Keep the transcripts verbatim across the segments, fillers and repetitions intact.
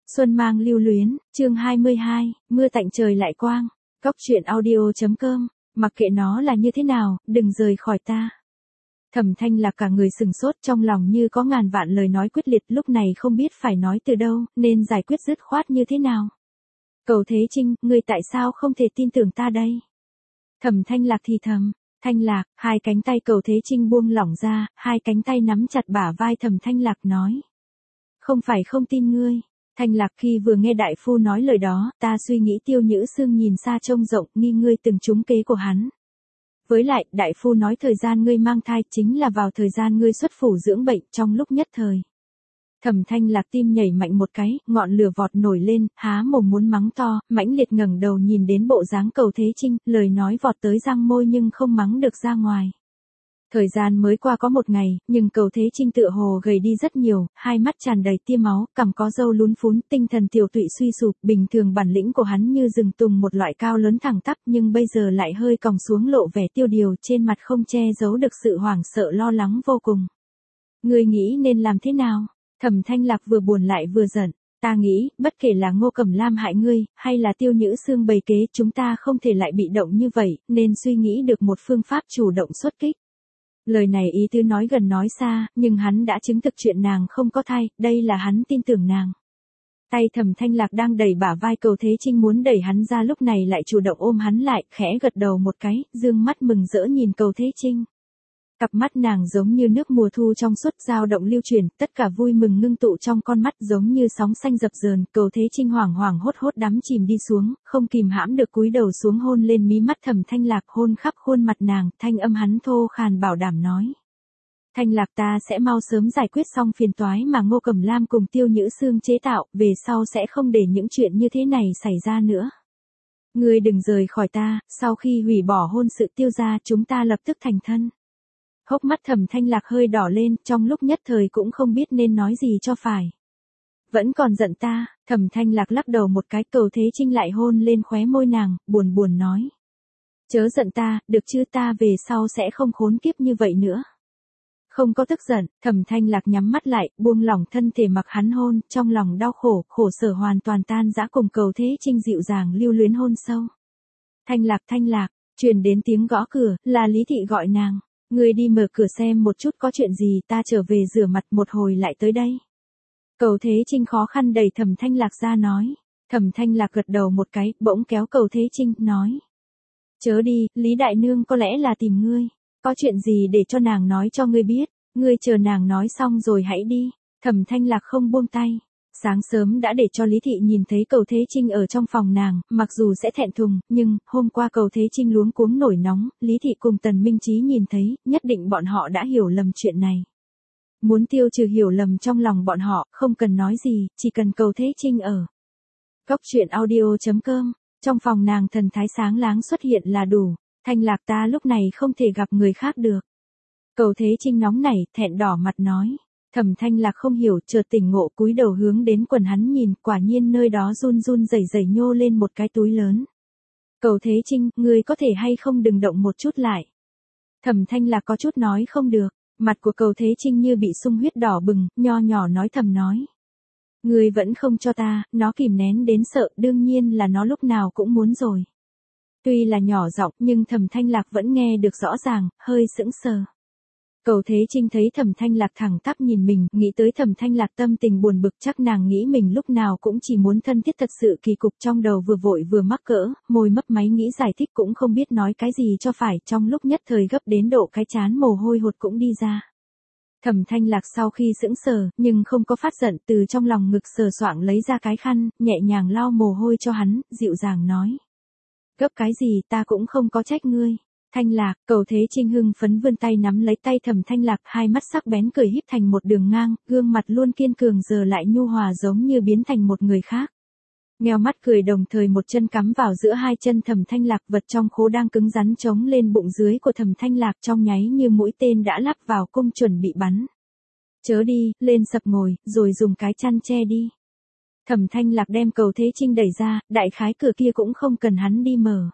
Xuân mang lưu luyến, chương hai mươi hai, mưa tạnh trời lại quang. Góc truyện audio.com, mặc kệ nó là như thế nào, đừng rời khỏi ta. Thẩm Thanh Lạc cả người sừng sốt, trong lòng như có ngàn vạn lời nói quyết liệt, lúc này không biết phải nói từ đâu, nên giải quyết dứt khoát như thế nào. Cầu Thế Trinh, ngươi tại sao không thể tin tưởng ta đây? Thẩm Thanh Lạc thì thầm. Thanh Lạc, hai cánh tay Cầu Thế Trinh buông lỏng ra, hai cánh tay nắm chặt bả vai Thẩm Thanh Lạc nói. Không phải không tin ngươi. Thanh Lạc khi vừa nghe đại phu nói lời đó, ta suy nghĩ Tiêu Nhữ Sương nhìn xa trông rộng, nghi ngươi từng trúng kế của hắn. Với lại, đại phu nói thời gian ngươi mang thai chính là vào thời gian ngươi xuất phủ dưỡng bệnh trong lúc nhất thời. Thẩm Thanh Lạc tim nhảy mạnh một cái, ngọn lửa vọt nổi lên, há mồm muốn mắng to, mãnh liệt ngẩng đầu nhìn đến bộ dáng Cầu Thế Trinh, lời nói vọt tới răng môi nhưng không mắng được ra ngoài. Thời gian mới qua có một ngày, nhưng Cầu Thế Trinh tựa hồ gầy đi rất nhiều, hai mắt tràn đầy tia máu, cằm có râu lún phún, tinh thần tiểu tụy suy sụp, bình thường bản lĩnh của hắn như rừng tùng một loại cao lớn thẳng tắp, nhưng bây giờ lại hơi còng xuống lộ vẻ tiêu điều, trên mặt không che giấu được sự hoảng sợ lo lắng vô cùng. Ngươi nghĩ nên làm thế nào? Thẩm Thanh Lạc vừa buồn lại vừa giận. Ta nghĩ, bất kể là Ngô Cẩm Lam hại ngươi, hay là Tiêu Nhữ Sương bày kế, chúng ta không thể lại bị động như vậy, nên suy nghĩ được một phương pháp chủ động xuất kích. Lời này ý tứ nói gần nói xa, nhưng hắn đã chứng thực chuyện nàng không có thai, đây là hắn tin tưởng nàng. Tay Thẩm Thanh Lạc đang đẩy bả vai Cầu Thế Trinh muốn đẩy hắn ra, lúc này lại chủ động ôm hắn lại, khẽ gật đầu một cái, dương mắt mừng rỡ nhìn Cầu Thế Trinh. Cặp mắt nàng giống như nước mùa thu trong suốt dao động lưu chuyển, tất cả vui mừng ngưng tụ trong con mắt giống như sóng xanh dập dờn. Cầu Thế Trinh hoảng hoảng hốt hốt đắm chìm đi xuống, không kìm hãm được cúi đầu xuống hôn lên mí mắt Thẩm Thanh Lạc, hôn khắp khuôn mặt nàng, thanh âm hắn thô khàn bảo đảm nói. Thanh Lạc, ta sẽ mau sớm giải quyết xong phiền toái mà Ngô Cẩm Lam cùng Tiêu Nhữ Sương chế tạo, về sau sẽ không để những chuyện như thế này xảy ra nữa. Ngươi đừng rời khỏi ta, sau khi hủy bỏ hôn sự Tiêu gia chúng ta lập tức thành thân. Hốc mắt Thẩm Thanh Lạc hơi đỏ lên, trong lúc nhất thời cũng không biết nên nói gì cho phải. Vẫn còn giận ta? Thẩm Thanh Lạc lắc đầu một cái, Cầu Thế Trinh lại hôn lên khóe môi nàng, buồn buồn nói. Chớ giận ta, được chứ, ta về sau sẽ không khốn kiếp như vậy nữa. Không có tức giận, Thẩm Thanh Lạc nhắm mắt lại, buông lỏng thân thể mặc hắn hôn, trong lòng đau khổ, khổ sở hoàn toàn tan rã cùng Cầu Thế Trinh dịu dàng lưu luyến hôn sâu. Thanh Lạc, Thanh Lạc, truyền đến tiếng gõ cửa, là Lý Thị gọi nàng. Ngươi đi mở cửa xem một chút có chuyện gì, ta trở về rửa mặt một hồi lại tới đây. Cầu Thế Trinh khó khăn đẩy Thẩm Thanh Lạc ra nói. Thẩm Thanh Lạc gật đầu một cái, bỗng kéo Cầu Thế Trinh, nói. Chớ đi, Lý Đại Nương có lẽ là tìm ngươi. Có chuyện gì để cho nàng nói cho ngươi biết, ngươi chờ nàng nói xong rồi hãy đi. Thẩm Thanh Lạc không buông tay. Sáng sớm đã để cho Lý Thị nhìn thấy Cầu Thế Trinh ở trong phòng nàng, mặc dù sẽ thẹn thùng, nhưng, hôm qua Cầu Thế Trinh luống cuống nổi nóng, Lý Thị cùng Tần Minh Chí nhìn thấy, nhất định bọn họ đã hiểu lầm chuyện này. Muốn tiêu trừ hiểu lầm trong lòng bọn họ, không cần nói gì, chỉ cần Cầu Thế Trinh ở. Góc truyện audio.com, trong phòng nàng thần thái sáng láng xuất hiện là đủ. Thanh Lạc, ta lúc này không thể gặp người khác được. Cầu Thế Trinh nóng nảy, thẹn đỏ mặt nói. Thẩm Thanh Lạc không hiểu, chợt tỉnh ngộ, cúi đầu hướng đến quần hắn nhìn, quả nhiên nơi đó run run rẩy rẩy nhô lên một cái túi lớn. Cầu Thế Trinh, ngươi có thể hay không đừng động một chút lại. Thẩm Thanh Lạc có chút nói không được, mặt của Cầu Thế Trinh như bị sung huyết đỏ bừng, nho nhỏ nói thầm nói. Ngươi vẫn không cho ta, nó kìm nén đến sợ, đương nhiên là nó lúc nào cũng muốn rồi. Tuy là nhỏ giọng nhưng Thẩm Thanh Lạc vẫn nghe được rõ ràng, hơi sững sờ. Cầu Thế Trinh thấy Thẩm Thanh Lạc thẳng tắp nhìn mình, nghĩ tới Thẩm Thanh Lạc tâm tình buồn bực, chắc nàng nghĩ mình lúc nào cũng chỉ muốn thân thiết, thật sự kỳ cục, trong đầu vừa vội vừa mắc cỡ, môi mấp máy nghĩ giải thích cũng không biết nói cái gì cho phải, trong lúc nhất thời gấp đến độ cái chán mồ hôi hột cũng đi ra. Thẩm Thanh Lạc sau khi sững sờ, nhưng không có phát giận, từ trong lòng ngực sờ soạng lấy ra cái khăn, nhẹ nhàng lau mồ hôi cho hắn, dịu dàng nói. Gấp cái gì, ta cũng không có trách ngươi. Thanh Lạc, Cầu Thế Trinh hưng phấn vươn tay nắm lấy tay Thẩm Thanh Lạc, hai mắt sắc bén cười híp thành một đường ngang, gương mặt luôn kiên cường giờ lại nhu hòa giống như biến thành một người khác. Nheo mắt cười đồng thời một chân cắm vào giữa hai chân Thẩm Thanh Lạc, vật trong khố đang cứng rắn chống lên bụng dưới của Thẩm Thanh Lạc, trong nháy như mũi tên đã lắp vào cung chuẩn bị bắn. Chớ đi, lên sập ngồi, rồi dùng cái chăn che đi. Thẩm Thanh Lạc đem Cầu Thế Trinh đẩy ra, đại khái cửa kia cũng không cần hắn đi mở.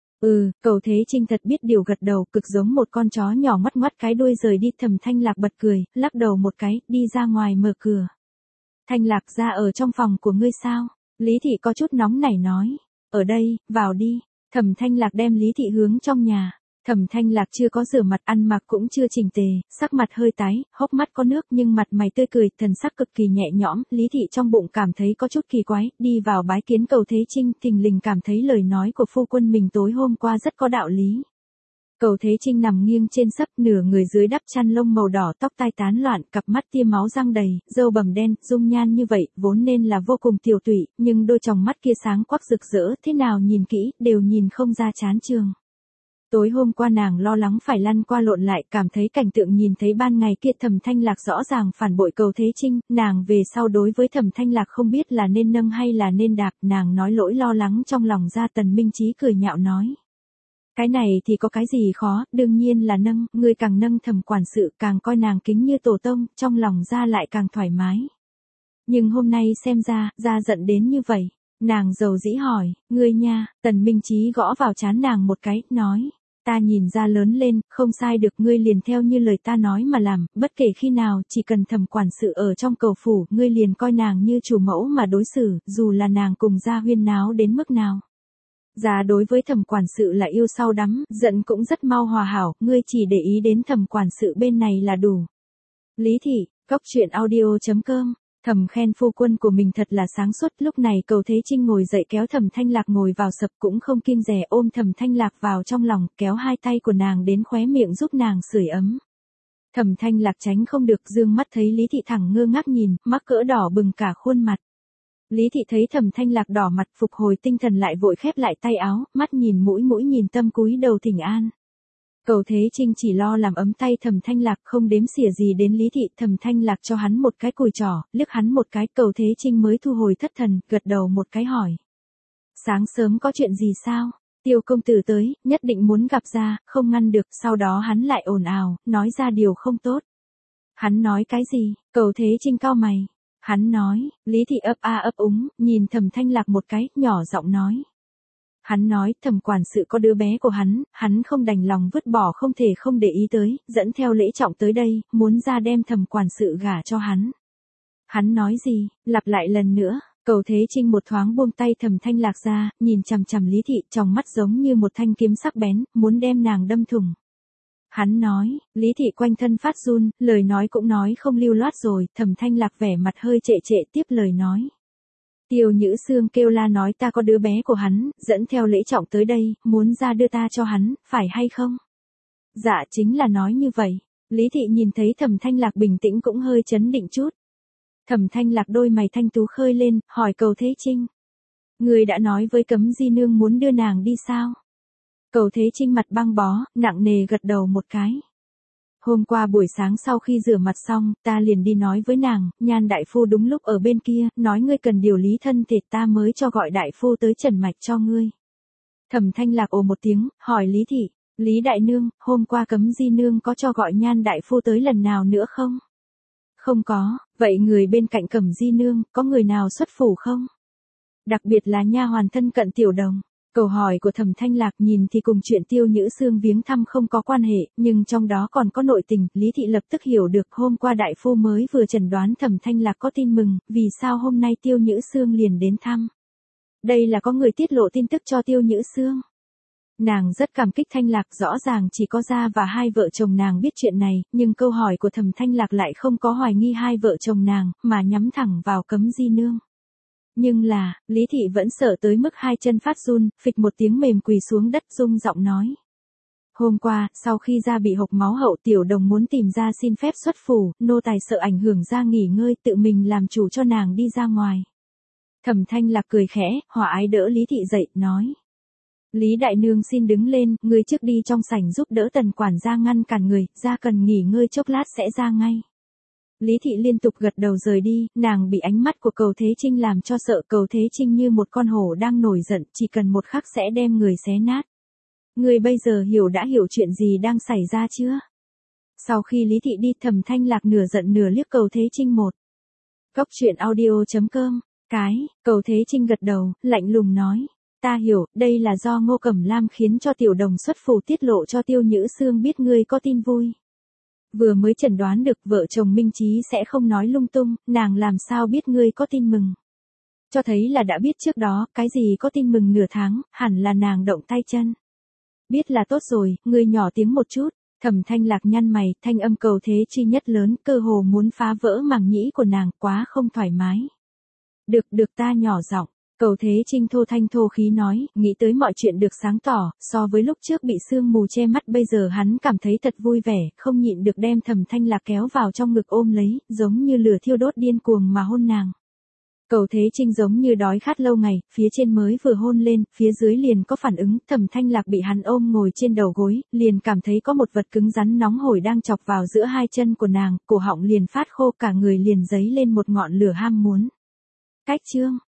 Ừ, Cầu Thế Trinh thật biết điều gật đầu, cực giống một con chó nhỏ ngoắt ngoắt cái đuôi rời đi. Thẩm Thanh Lạc bật cười, lắc đầu một cái, đi ra ngoài mở cửa. Thanh Lạc ra ở trong phòng của ngươi sao? Lý Thị có chút nóng nảy nói. Ở đây, vào đi. Thẩm Thanh Lạc đem Lý Thị hướng trong nhà. Thẩm Thanh Lạc chưa có rửa mặt, ăn mặc cũng chưa chỉnh tề, sắc mặt hơi tái, hốc mắt có nước nhưng mặt mày tươi cười, thần sắc cực kỳ nhẹ nhõm. Lý Thị trong bụng cảm thấy có chút kỳ quái, đi vào bái kiến Cầu Thế Trinh, thình lình cảm thấy lời nói của phu quân mình tối hôm qua rất có đạo lý. Cầu Thế Trinh nằm nghiêng trên sấp, nửa người dưới đắp chăn lông màu đỏ, tóc tai tán loạn, cặp mắt tia máu răng đầy, râu bầm đen, dung nhan như vậy, vốn nên là vô cùng tiểu tụy, nhưng đôi tròng mắt kia sáng quắc rực rỡ, thế nào nhìn kỹ, đều nhìn không ra chán chường. Tối hôm qua nàng lo lắng phải lăn qua lộn lại, cảm thấy cảnh tượng nhìn thấy ban ngày kia Thẩm Thanh Lạc rõ ràng phản bội Cầu Thế Trinh, nàng về sau đối với Thẩm Thanh Lạc không biết là nên nâng hay là nên đạp, nàng nói lỗi lo lắng trong lòng ra. Tần Minh Chí cười nhạo nói. Cái này thì có cái gì khó, đương nhiên là nâng, ngươi càng nâng Thẩm quản sự càng coi nàng kính như tổ tông, trong lòng ra lại càng thoải mái. Nhưng hôm nay xem ra, ra giận đến như vậy, nàng dầu dĩ hỏi, ngươi nha, Tần Minh Chí gõ vào trán nàng một cái, nói, ta nhìn ra lớn lên, không sai được, ngươi liền theo như lời ta nói mà làm, bất kể khi nào, chỉ cần Thẩm quản sự ở trong cầu phủ, ngươi liền coi nàng như chủ mẫu mà đối xử, dù là nàng cùng Gia huyên náo đến mức nào. Gia đối với Thẩm quản sự là yêu sau đắm, giận cũng rất mau hòa hảo, ngươi chỉ để ý đến Thẩm quản sự bên này là đủ. Lý Thị, Cóc Truyện Audio chấm com. Thầm khen phu quân của mình thật là sáng suốt. Lúc này Cầu Thế Trinh ngồi dậy kéo Thẩm Thanh Lạc ngồi vào sập, cũng không kiêng dè ôm Thẩm Thanh Lạc vào trong lòng, kéo hai tay của nàng đến khóe miệng giúp nàng sưởi ấm. Thẩm Thanh Lạc tránh không được, dương mắt thấy Lý Thị thẳng ngơ ngác nhìn, mắc cỡ đỏ bừng cả khuôn mặt. Lý Thị thấy Thẩm Thanh Lạc đỏ mặt, phục hồi tinh thần lại vội khép lại tay áo, mắt nhìn mũi mũi nhìn tâm cúi đầu thỉnh an. Cầu Thế Trinh chỉ lo làm ấm tay Thẩm Thanh Lạc, không đếm xỉa gì đến Lý Thị. Thẩm Thanh Lạc cho hắn một cái cùi trỏ, liếc hắn một cái, Cầu Thế Trinh mới thu hồi thất thần, gật đầu một cái hỏi. Sáng sớm có chuyện gì sao? Tiêu công tử tới, nhất định muốn gặp ra, không ngăn được, sau đó hắn lại ồn ào, nói ra điều không tốt. Hắn nói cái gì? Cầu Thế Trinh cau mày. Hắn nói, Lý Thị ấp a ấp úng, nhìn Thẩm Thanh Lạc một cái, nhỏ giọng nói. Hắn nói, Thẩm quản sự có đứa bé của hắn, hắn không đành lòng vứt bỏ, không thể không để ý tới, dẫn theo lễ trọng tới đây, muốn ra đem Thẩm quản sự gả cho hắn. Hắn nói gì? Lặp lại lần nữa. Cầu Thế Trinh một thoáng buông tay Thẩm Thanh Lạc ra, nhìn chằm chằm Lý Thị, trong mắt giống như một thanh kiếm sắc bén, muốn đem nàng đâm thủng. Hắn nói, Lý Thị quanh thân phát run, lời nói cũng nói không lưu loát rồi. Thẩm Thanh Lạc vẻ mặt hơi trệ trệ tiếp lời nói. Tiêu Nhữ Sương kêu la nói ta có đứa bé của hắn, dẫn theo lễ trọng tới đây, muốn ra đưa ta cho hắn, phải hay không? Dạ chính là nói như vậy. Lý Thị nhìn thấy Thẩm Thanh Lạc bình tĩnh cũng hơi chấn định chút. Thẩm Thanh Lạc đôi mày thanh tú khơi lên, hỏi Cầu Thế Trinh. Người đã nói với Cấm Di Nương muốn đưa nàng đi sao? Cầu Thế Trinh mặt băng bó, nặng nề gật đầu một cái. Hôm qua buổi sáng sau khi rửa mặt xong, ta liền đi nói với nàng, Nhan đại phu đúng lúc ở bên kia, nói ngươi cần điều lý thân thể, ta mới cho gọi đại phu tới trần mạch cho ngươi. Thẩm Thanh Lạc ồ một tiếng, hỏi Lý Thị, Lý đại nương, hôm qua Cấm Di Nương có cho gọi Nhan đại phu tới lần nào nữa không? Không có, vậy người bên cạnh Cẩm Di Nương, có người nào xuất phủ không? Đặc biệt là nha hoàn thân cận Tiểu Đồng. Câu hỏi của Thẩm Thanh Lạc nhìn thì cùng chuyện Tiêu Nhữ Sương viếng thăm không có quan hệ, nhưng trong đó còn có nội tình. Lý Thị lập tức hiểu được hôm qua đại phu mới vừa chẩn đoán Thẩm Thanh Lạc có tin mừng, vì sao hôm nay Tiêu Nhữ Sương liền đến thăm. Đây là có người tiết lộ tin tức cho Tiêu Nhữ Sương. Nàng rất cảm kích Thanh Lạc, rõ ràng chỉ có Gia và hai vợ chồng nàng biết chuyện này, nhưng câu hỏi của Thẩm Thanh Lạc lại không có hoài nghi hai vợ chồng nàng, mà nhắm thẳng vào Cấm Di Nương. Nhưng là, Lý Thị vẫn sợ tới mức hai chân phát run, phịch một tiếng mềm quỳ xuống đất rung giọng nói. Hôm qua, sau khi Gia bị hộc máu hậu, Tiểu Đồng muốn tìm Gia xin phép xuất phủ, nô tài sợ ảnh hưởng Gia nghỉ ngơi, tự mình làm chủ cho nàng đi ra ngoài. Thẩm Thanh Lạc cười khẽ, hòa ái đỡ Lý Thị dậy, nói. Lý đại nương xin đứng lên, người trước đi trong sảnh giúp đỡ Tần quản gia ngăn cản người, Gia cần nghỉ ngơi chốc lát sẽ ra ngay. Lý Thị liên tục gật đầu rời đi, nàng bị ánh mắt của Cầu Thế Trinh làm cho sợ. Cầu Thế Trinh như một con hổ đang nổi giận, chỉ cần một khắc sẽ đem người xé nát. Người bây giờ hiểu đã hiểu chuyện gì đang xảy ra chưa? Sau khi Lý Thị đi, Thẩm Thanh Lạc nửa giận nửa liếc Cầu Thế Trinh một. Cóc Truyện Audio chấm com. Cái, Cầu Thế Trinh gật đầu, lạnh lùng nói. Ta hiểu, đây là do Ngô Cẩm Lam khiến cho Tiểu Đồng xuất phủ tiết lộ cho Tiêu Nhữ Sương biết ngươi có tin vui. Vừa mới chẩn đoán được vợ chồng Minh Chí sẽ không nói lung tung, nàng làm sao biết ngươi có tin mừng. Cho thấy là đã biết trước đó, cái gì có tin mừng nửa tháng, hẳn là nàng động tay chân. Biết là tốt rồi, ngươi nhỏ tiếng một chút. Thẩm Thanh Lạc nhăn mày, thanh âm Cầu Thế Trinh nhất lớn, cơ hồ muốn phá vỡ màng nhĩ của nàng, quá không thoải mái. Được, được ta nhỏ giọng. Cầu Thế Trinh thô thanh thô khí nói, nghĩ tới mọi chuyện được sáng tỏ, so với lúc trước bị sương mù che mắt bây giờ hắn cảm thấy thật vui vẻ, không nhịn được đem Thẩm Thanh Lạc kéo vào trong ngực ôm lấy, giống như lửa thiêu đốt điên cuồng mà hôn nàng. Cầu Thế Trinh giống như đói khát lâu ngày, phía trên mới vừa hôn lên, phía dưới liền có phản ứng, Thẩm Thanh Lạc bị hắn ôm ngồi trên đầu gối, liền cảm thấy có một vật cứng rắn nóng hổi đang chọc vào giữa hai chân của nàng, cổ họng liền phát khô, cả người liền dấy lên một ngọn lửa ham muốn. Cách chương